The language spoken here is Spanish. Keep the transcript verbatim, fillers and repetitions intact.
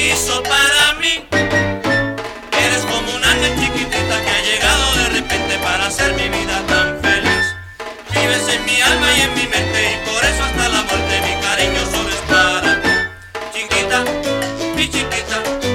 hizo para mí. Eres como un ángel chiquitita que ha llegado de repente para hacer mi vida tan feliz. Vives en mi alma y en mi mente y por eso hasta la muerte mi cariño solo es para ti. Chiquita, mi chiquita.